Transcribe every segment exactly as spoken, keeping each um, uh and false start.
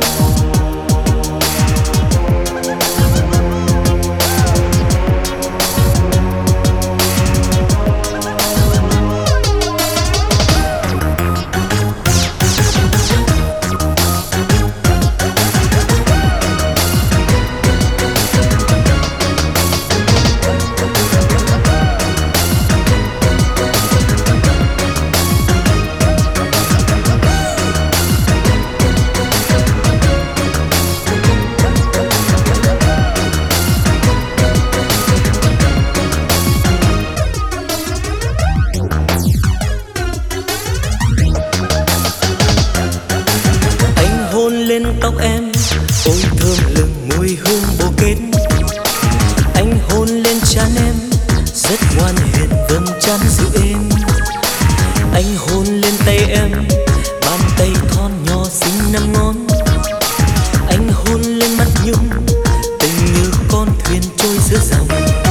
Lên tóc em ôi thơm lừng mùi hương bồ kết. Anh hôn lên trán em rất ngoan hiền vầng trán dịu êm. Anh hôn lên tay em bàn tay thon nhỏ xinh năm ngón. Anh hôn lên mắt nhung tình như con thuyền trôi giữa dòng.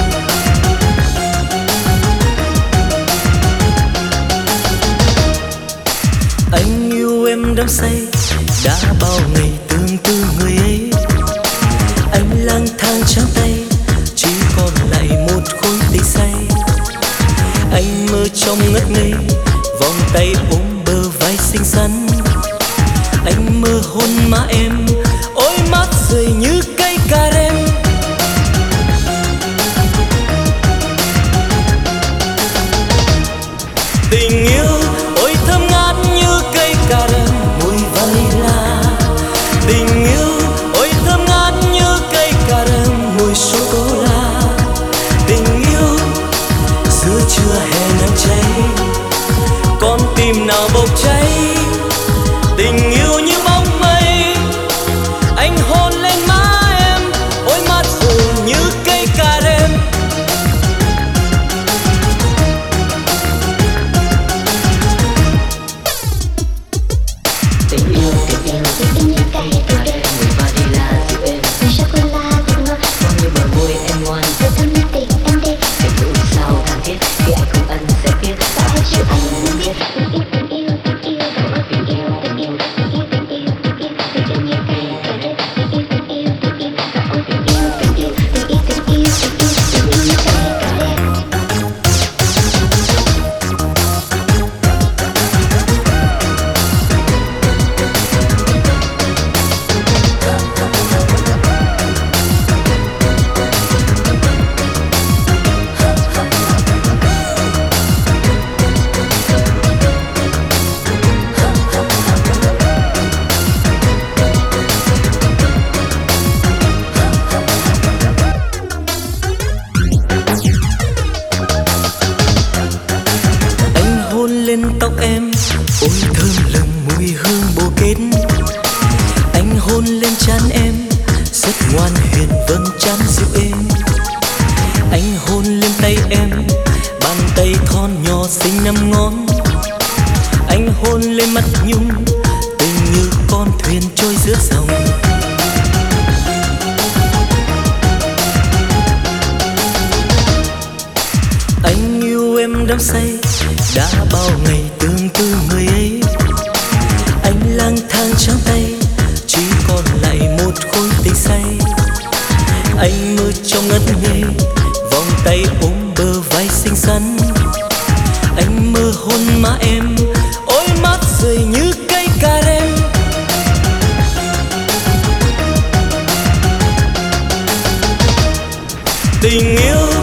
Anh yêu em đắm say đã bao ngày tương tư người ấy. Anh lang thang trắng tay chỉ còn lại một khối tình say. Anh mơ trong ngất ngây vòng tay ôm bờ vai xinh xắn. Anh mơ hôn má em ôi mát rượi như cây cà rem. Tình yêu ôi thơm ngát như cây cà rem mùi vanilla. Tình yêu ôi thơm ngát như cây cà rem mùi sô cô la. Tình yêu giữa trưa hè nắng cháy con tim nào bốc cháy. Tình yêu như bóng mây anh hôn lên má em ôi mát rượi như cây cà rem. Tình yêu, tình yêu, tình yêu như cây cà rem mùi vanilla dịu êm. Mùi sô cô la thật ngọt, ngon như bờ môi em ngoan. Thật thơm như tình em đi. Hãy thử sao tha thiết khi anh không ân sẽ biết. Sao hết chịu anh muốn biết. Tình yêu, tình yêu, tình yêu, tình yêu, tình yêu, tình yêu, tình yêu, tình yêu, tình yêu như cây cà rem. Tình yêu, tình yêu, tình yêu, ôi tình yêu, tình yêu, tình yêu, tình yêu, tình yêu, tình yêu như cây cà rem. Lên tóc em ôi thơm lừng mùi hương bồ kết. Anh hôn lên trán em rất ngoan hiền vầng trán dịu êm. Anh hôn lên tay em bàn tay thon nhỏ xinh năm ngón. Anh hôn lên mắt nhung tình như con thuyền trôi giữa dòng. Anh yêu em đắm say đã bao ngày tương tư người ấy. Anh lang thang trắng tay chỉ còn lại một khối tình say. Anh mơ trong ngất ngây vòng tay ôm bờ vai xinh xắn. Anh mơ hôn má em ôi mát rượi như cây cà rem. Tình yêu